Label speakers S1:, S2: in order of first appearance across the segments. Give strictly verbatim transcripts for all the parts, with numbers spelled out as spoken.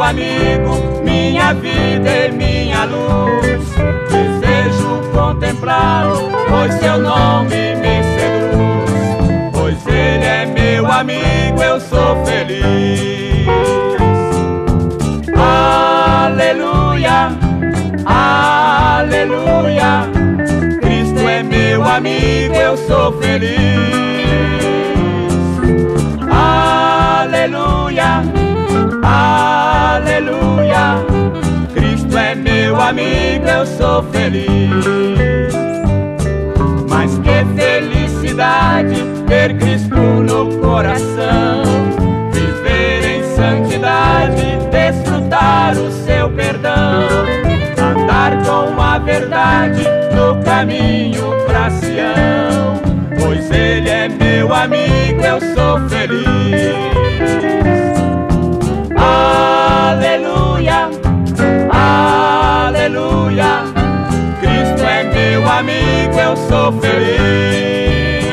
S1: amigo, minha vida e minha luz. Desejo contemplá-lo, pois seu nome me seduz. Pois ele é meu amigo, eu sou feliz. Aleluia, aleluia. Cristo é meu amigo, eu sou feliz. Aleluia, aleluia. Cristo é meu amigo, eu sou feliz. Mas que felicidade ter Cristo no coração, viver em santidade, desfrutar o seu perdão, andar com a verdade no caminho pra Sião. Pois ele é meu amigo, eu sou feliz. Aleluia, aleluia. Cristo é meu amigo, eu sou feliz.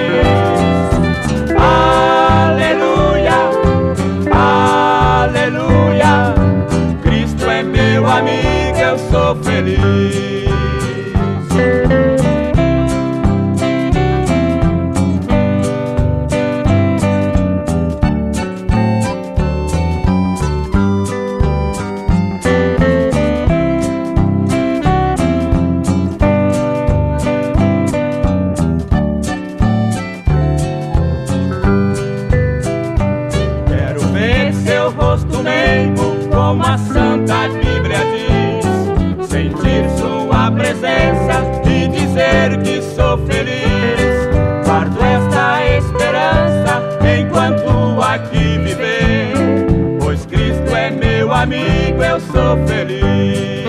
S1: Aleluia, aleluia. Cristo é meu amigo, eu sou feliz. Como a Santa Bíblia diz, sentir sua presença e dizer que sou feliz. Guardo esta esperança enquanto aqui viver, pois Cristo é meu amigo, eu sou feliz.